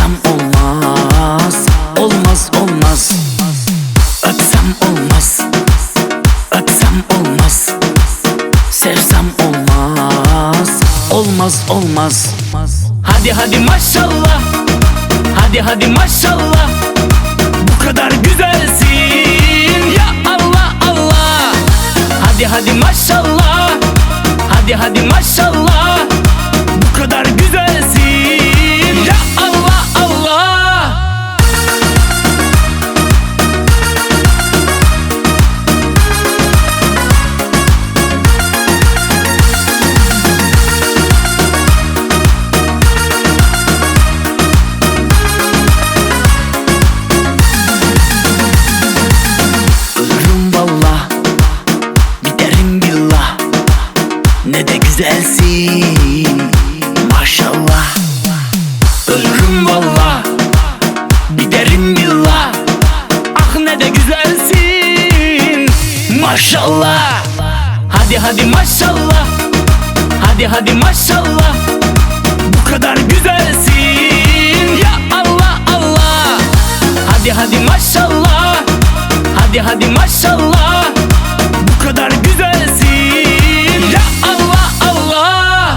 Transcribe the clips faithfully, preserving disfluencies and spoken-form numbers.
Sevsem olmaz, olmaz olmaz. Öpsem olmaz, öpsem olmaz. Sevsem olmaz, olmaz olmaz. Hadi hadi maşallah, hadi hadi maşallah. Bu kadar güzelsin ya Allah Allah. Hadi hadi maşallah, hadi hadi maşallah. Bu kadar güzelsin ya Allah Allah. Ölürüm vallah, giderim billah. Ne de güzelsin maşallah. Ölürüm vallah, giderim billah. Ah ne de güzelsin maşallah. Hadi hadi maşallah, hadi hadi maşallah. Bu kadar güzelsin ya Allah Allah. Hadi hadi maşallah, hadi hadi maşallah. Bu kadar güzelsin ya Allah Allah.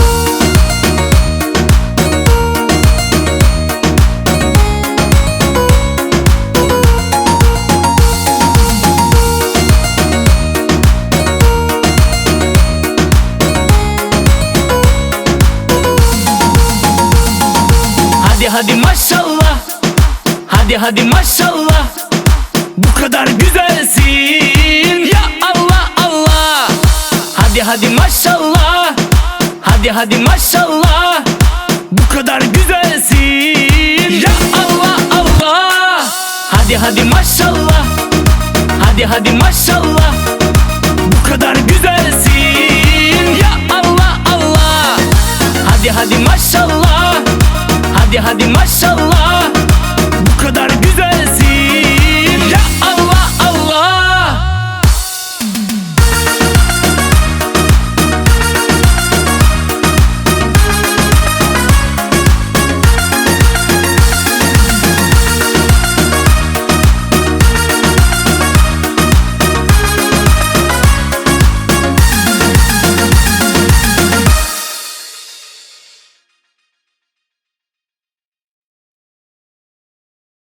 Hadi hadi maşallah, hadi hadi maşallah. Bu kadar güzelsin ya Allah Allah. Hadi hadi maşallah, hadi hadi maşallah. Bu kadar güzelsin ya Allah Allah. Hadi hadi maşallah, hadi hadi maşallah. Bu kadar güzelsin ya Allah Allah. Hadi hadi maşallah, hadi hadi maşallah.